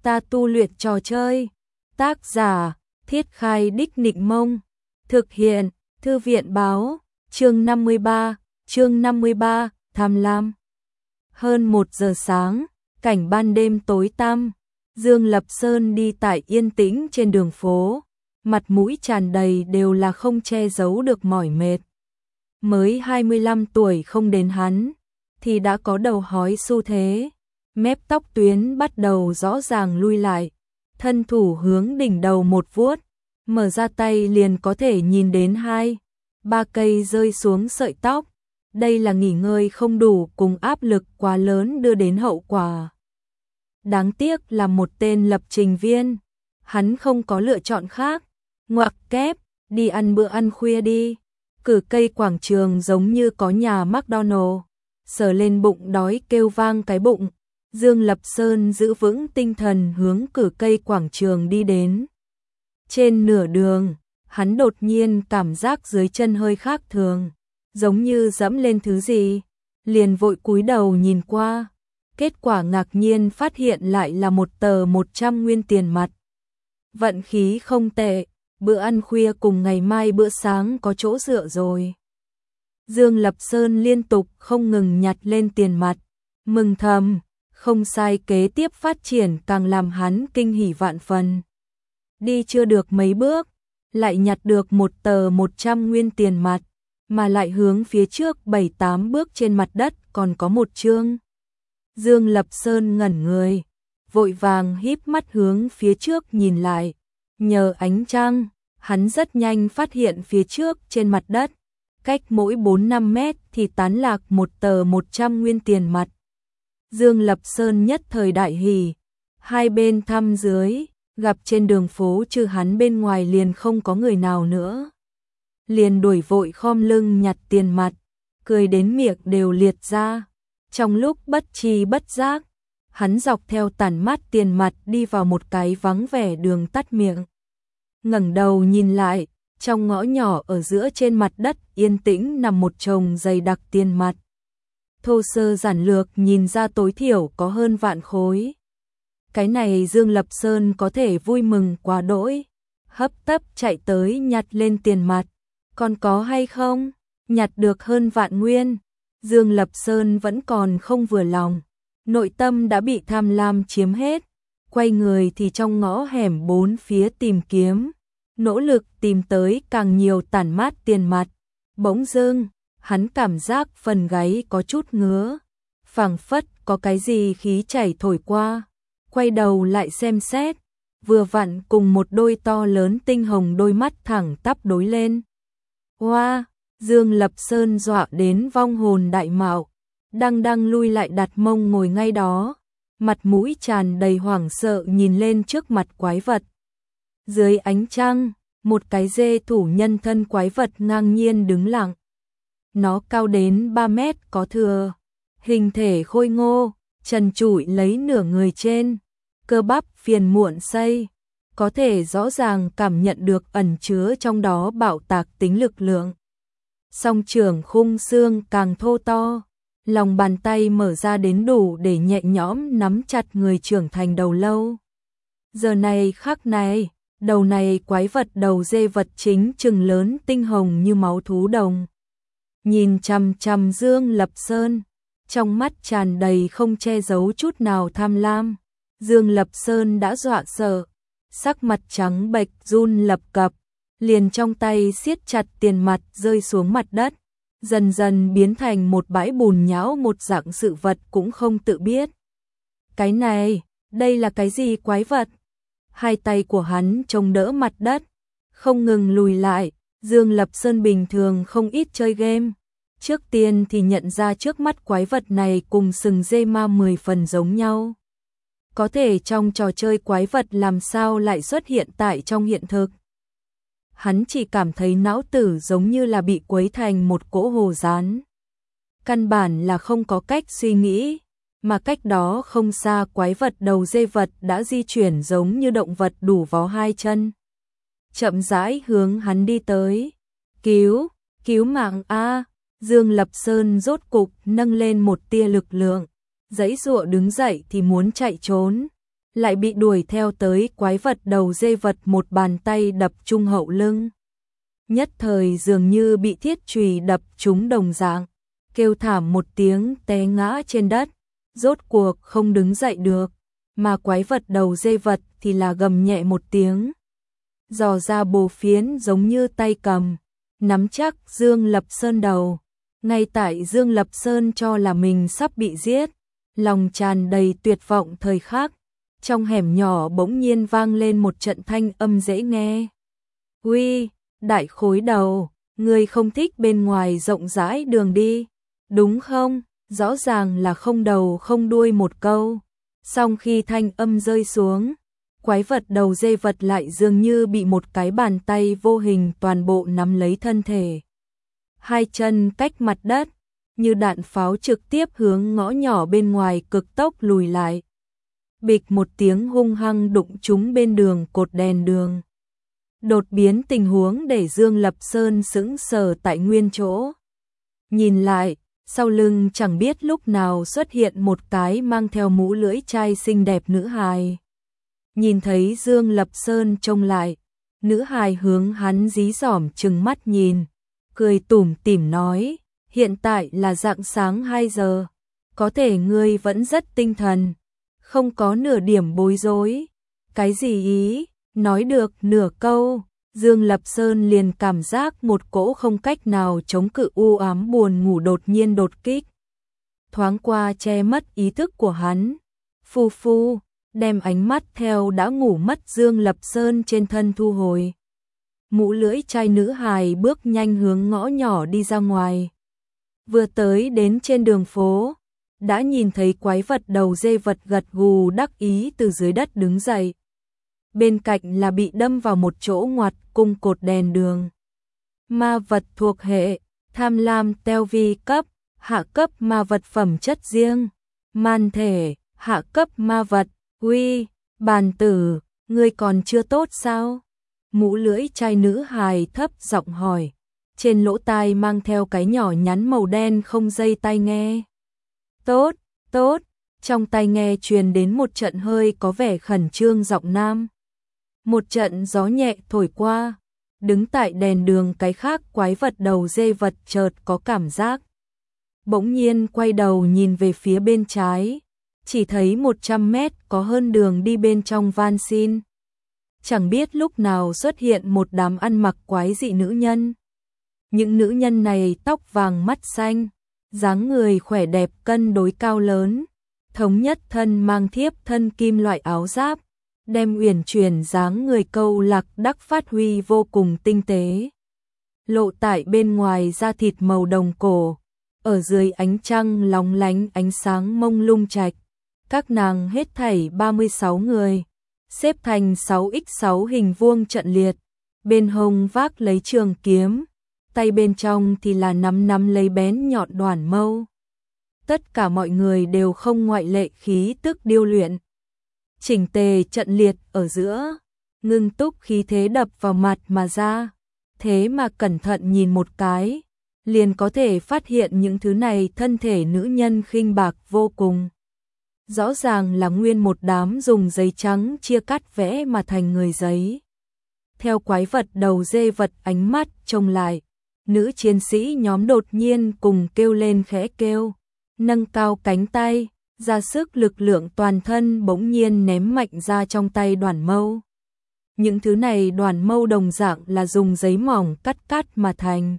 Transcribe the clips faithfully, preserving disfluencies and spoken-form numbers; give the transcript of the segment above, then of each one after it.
Ta tu luyện trò chơi. Tác giả, Thiết Khai Đích Nịnh Mông. Thực hiện, Thư viện Báo. Chương năm mươi ba, chương năm mươi ba, Tham Lam. Hơn một giờ sáng, cảnh ban đêm tối tăm, Dương Lập Sơn đi tại yên tĩnh trên đường phố, mặt mũi tràn đầy đều là không che giấu được mỏi mệt. Mới hai mươi lăm tuổi không đến hắn, thì đã có đầu hói xu thế, mép tóc tuyến bắt đầu rõ ràng lui lại, thân thủ hướng đỉnh đầu một vuốt, mở ra tay liền có thể nhìn đến hai, ba cây rơi xuống sợi tóc. Đây là nghỉ ngơi không đủ cùng áp lực quá lớn đưa đến hậu quả. Đáng tiếc là một tên lập trình viên, hắn không có lựa chọn khác, ngoặc kép, đi ăn bữa ăn khuya đi. Cử cây quảng trường giống như có nhà McDonald, sờ lên bụng đói kêu vang cái bụng. Dương Lập Sơn giữ vững tinh thần hướng cử cây quảng trường đi đến. Trên nửa đường, hắn đột nhiên cảm giác dưới chân hơi khác thường, giống như dẫm lên thứ gì, liền vội cúi đầu nhìn qua. Kết quả ngạc nhiên phát hiện lại là một tờ một trăm nguyên tiền mặt. Vận khí không tệ, bữa ăn khuya cùng ngày mai bữa sáng có chỗ dựa rồi. Dương Lập Sơn liên tục không ngừng nhặt lên tiền mặt, mừng thầm, không sai, kế tiếp phát triển càng làm hắn kinh hỉ vạn phần. Đi chưa được mấy bước, lại nhặt được một tờ một trăm nguyên tiền mặt, mà lại hướng phía trước bảy tám bước trên mặt đất còn có một chương. Dương Lập Sơn ngẩn người, vội vàng híp mắt hướng phía trước nhìn lại, nhờ ánh trăng, hắn rất nhanh phát hiện phía trước trên mặt đất, cách mỗi bốn năm mét thì tán lạc một tờ một trăm nguyên tiền mặt. Dương Lập Sơn nhất thời đại hỉ, hai bên thăm dưới, gặp trên đường phố trừ hắn bên ngoài liền không có người nào nữa. Liền đuổi vội khom lưng nhặt tiền mặt, cười đến miệng đều liệt ra. Trong lúc bất tri bất giác, hắn dọc theo tản mát tiền mặt đi vào một cái vắng vẻ đường tắt miệng. Ngẩng đầu nhìn lại, trong ngõ nhỏ ở giữa trên mặt đất yên tĩnh nằm một chồng dày đặc tiền mặt. Thô sơ giản lược nhìn ra tối thiểu có hơn vạn khối. Cái này Dương Lập Sơn có thể vui mừng quá đỗi, hấp tấp chạy tới nhặt lên tiền mặt. Còn có hay không? Nhặt được hơn vạn nguyên. Dương Lập Sơn vẫn còn không vừa lòng, nội tâm đã bị tham lam chiếm hết, quay người thì trong ngõ hẻm bốn phía tìm kiếm, nỗ lực tìm tới càng nhiều tản mát tiền mặt. Bỗng dưng, hắn cảm giác phần gáy có chút ngứa, phảng phất có cái gì khí chảy thổi qua, quay đầu lại xem xét, vừa vặn cùng một đôi to lớn tinh hồng đôi mắt thẳng tắp đối lên. Oa! Wow, Dương Lập Sơn dọa đến vong hồn đại mạo, đang đang lui lại đặt mông ngồi ngay đó, mặt mũi tràn đầy hoảng sợ nhìn lên trước mặt quái vật. Dưới ánh trăng, một cái dê thủ nhân thân quái vật ngang nhiên đứng lặng. Nó cao đến ba mét có thừa, hình thể khôi ngô, trần trụi lấy nửa người trên, cơ bắp phiền muộn xây, có thể rõ ràng cảm nhận được ẩn chứa trong đó bạo tạc tính lực lượng. Song trưởng khung xương càng thô to, lòng bàn tay mở ra đến đủ để nhẹ nhõm nắm chặt người trưởng thành đầu lâu. Giờ này khắc này, đầu này quái vật đầu dê vật chính chừng lớn tinh hồng như máu thú đồng. Nhìn chằm chằm Dương Lập Sơn, trong mắt tràn đầy không che giấu chút nào tham lam. Dương Lập Sơn đã dọa sợ, sắc mặt trắng bệch run lập cập, liền trong tay siết chặt tiền mặt rơi xuống mặt đất, dần dần biến thành một bãi bùn nhão, một dạng sự vật cũng không tự biết. Cái này, đây là cái gì quái vật? Hai tay của hắn chống đỡ mặt đất, không ngừng lùi lại. Dương Lập Sơn bình thường không ít chơi game, trước tiên thì nhận ra trước mắt quái vật này cùng sừng dê ma mười phần giống nhau. Có thể trong trò chơi quái vật làm sao lại xuất hiện tại trong hiện thực? Hắn chỉ cảm thấy não tử giống như là bị quấy thành một cỗ hồ dán. Căn bản là không có cách suy nghĩ, mà cách đó không xa quái vật đầu dê vật đã di chuyển giống như động vật đủ vó hai chân. Chậm rãi hướng hắn đi tới. Cứu, cứu mạng a! Dương Lập Sơn rốt cục nâng lên một tia lực lượng, giãy giụa đứng dậy thì muốn chạy trốn. lại bị đuổi theo tới quái vật đầu dê vật một bàn tay đập trung hậu lưng. Nhất thời dường như bị thiết chùy đập trúng đồng dạng, kêu thảm một tiếng té ngã trên đất, rốt cuộc không đứng dậy được, mà quái vật đầu dê vật thì là gầm nhẹ một tiếng. Dò ra bồ phiến giống như tay cầm, nắm chắc Dương Lập Sơn đầu. Ngay tại Dương Lập Sơn cho là mình sắp bị giết, lòng tràn đầy tuyệt vọng thời khắc, trong hẻm nhỏ bỗng nhiên vang lên một trận thanh âm dễ nghe. Uy, đại khối đầu, ngươi không thích bên ngoài rộng rãi đường đi, đúng không? Rõ ràng là không đầu không đuôi một câu. Song khi thanh âm rơi xuống, quái vật đầu dê vật lại dường như bị một cái bàn tay vô hình toàn bộ nắm lấy thân thể. Hai chân cách mặt đất, như đạn pháo trực tiếp hướng ngõ nhỏ bên ngoài cực tốc lùi lại. Bịch một tiếng hung hăng đụng trúng bên đường cột đèn đường. Đột biến tình huống để Dương Lập Sơn sững sờ tại nguyên chỗ. Nhìn lại, sau lưng chẳng biết lúc nào xuất hiện một cái mang theo mũ lưỡi chai xinh đẹp nữ hài. Nhìn thấy Dương Lập Sơn trông lại, nữ hài hướng hắn dí dỏm trừng mắt nhìn, cười tủm tỉm nói, hiện tại là rạng sáng hai giờ, có thể ngươi vẫn rất tinh thần, không có nửa điểm bối rối. Cái gì ý? Nói được nửa câu, Dương Lập Sơn liền cảm giác một cỗ không cách nào chống cự u ám buồn ngủ đột nhiên đột kích. Thoáng qua che mất ý thức của hắn. Phu phu, đem ánh mắt theo đã ngủ mất Dương Lập Sơn trên thân thu hồi. Mũ lưỡi chai nữ hài bước nhanh hướng ngõ nhỏ đi ra ngoài. Vừa tới đến trên đường phố, đã nhìn thấy quái vật đầu dê vật gật gù đắc ý từ dưới đất đứng dậy. Bên cạnh là bị đâm vào một chỗ ngoặt cung cột đèn đường. Ma vật thuộc hệ, tham lam teo vi cấp, hạ cấp ma vật phẩm chất riêng. Man thể, hạ cấp ma vật, uy, bàn tử, ngươi còn chưa tốt sao? Mũ lưỡi trai nữ hài thấp giọng hỏi. Trên lỗ tai mang theo cái nhỏ nhắn màu đen không dây tai nghe. Tốt, tốt, trong tai nghe truyền đến một trận hơi có vẻ khẩn trương giọng nam. Một trận gió nhẹ thổi qua, đứng tại đèn đường cái khác quái vật đầu dê vật chợt có cảm giác. Bỗng nhiên quay đầu nhìn về phía bên trái, chỉ thấy một trăm mét có hơn đường đi bên trong van xin. Chẳng biết lúc nào xuất hiện một đám ăn mặc quái dị nữ nhân. Những nữ nhân này tóc vàng mắt xanh, dáng người khỏe đẹp cân đối cao lớn, thống nhất thân mang thiếp thân kim loại áo giáp, đem uyển chuyển dáng người câu lạc đắc phát huy vô cùng tinh tế. Lộ tại bên ngoài da thịt màu đồng cổ, ở dưới ánh trăng lóng lánh ánh sáng mông lung trạch. Các nàng hết thảy ba mươi sáu người, xếp thành sáu nhân sáu hình vuông trận liệt, bên hông vác lấy trường kiếm, tay bên trong thì là nắm nắm lấy bén nhọn đoản mâu. Tất cả mọi người đều không ngoại lệ khí tức điêu luyện. Chỉnh tề trận liệt ở giữa, ngưng túc khí thế đập vào mặt mà ra. Thế mà cẩn thận nhìn một cái, liền có thể phát hiện những thứ này thân thể nữ nhân khinh bạc vô cùng. Rõ ràng là nguyên một đám dùng giấy trắng chia cắt vẽ mà thành người giấy. Theo quái vật đầu dê vật ánh mắt trông lại, nữ chiến sĩ nhóm đột nhiên cùng kêu lên khẽ kêu, nâng cao cánh tay, ra sức lực lượng toàn thân bỗng nhiên ném mạnh ra trong tay đoản mâu. Những thứ này đoản mâu đồng dạng là dùng giấy mỏng cắt cắt mà thành.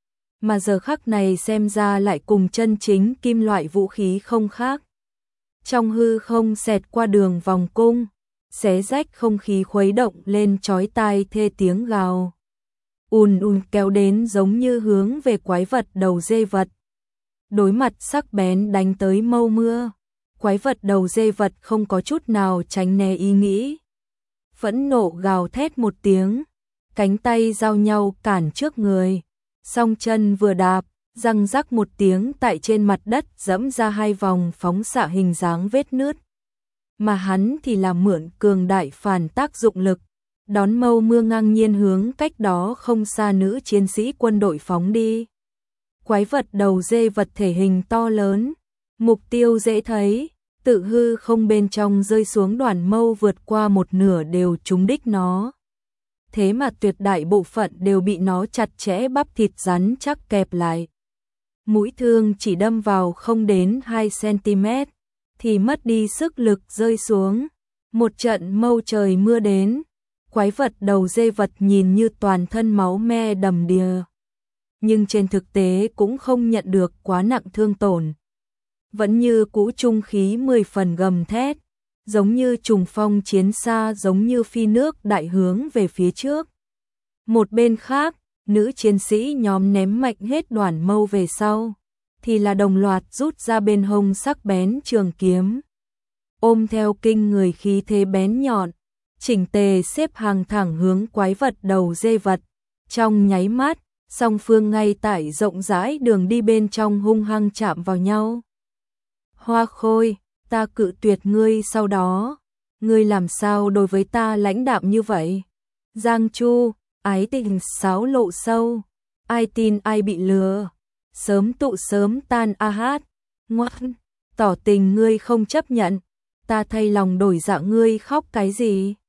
Mà giờ khắc này xem ra lại cùng chân chính kim loại vũ khí không khác. Trong hư không xẹt qua đường vòng cung, xé rách không khí khuấy động lên chói tai thê tiếng gào. Ùn ùn kéo đến giống như hướng về quái vật đầu dê vật. Đối mặt sắc bén đánh tới mâu mưa, quái vật đầu dê vật không có chút nào tránh né ý nghĩ. Phẫn nộ gào thét một tiếng, cánh tay giao nhau cản trước người, song chân vừa đạp, răng rắc một tiếng tại trên mặt đất dẫm ra hai vòng phóng xạ hình dáng vết nứt. Mà hắn thì là mượn cường đại phản tác dụng lực, đón mâu mưa ngang nhiên hướng cách đó không xa nữ chiến sĩ quân đội phóng đi. Quái vật đầu dê vật thể hình to lớn, mục tiêu dễ thấy, tự hư không bên trong rơi xuống đoàn mâu vượt qua một nửa đều trúng đích nó. Thế mà tuyệt đại bộ phận đều bị nó chặt chẽ bắp thịt rắn chắc kẹp lại. Mũi thương chỉ đâm vào không đến hai xăng-ti-mét, thì mất đi sức lực rơi xuống. Một trận mâu trời mưa đến, quái vật đầu dê vật nhìn như toàn thân máu me đầm đìa. Nhưng trên thực tế cũng không nhận được quá nặng thương tổn. Vẫn như cũ trung khí mười phần gầm thét, giống như trùng phong chiến xa, giống như phi nước đại hướng về phía trước. Một bên khác, nữ chiến sĩ nhóm ném mạnh hết đoàn mâu về sau, thì là đồng loạt rút ra bên hông sắc bén trường kiếm. Ôm theo kinh người khí thế bén nhọn, chỉnh tề xếp hàng thẳng hướng quái vật đầu dê vật. Trong nháy mắt, song phương ngay tại rộng rãi đường đi bên trong hung hăng chạm vào nhau. Hoa Khôi, ta cự tuyệt ngươi sau đó. Ngươi làm sao đối với ta lãnh đạm như vậy? Giang Chu, ái tình sáo lộ sâu. Ai tin ai bị lừa. Sớm tụ sớm tan a hát. Ngoan, tỏ tình ngươi không chấp nhận. Ta thay lòng đổi dạ, ngươi khóc cái gì?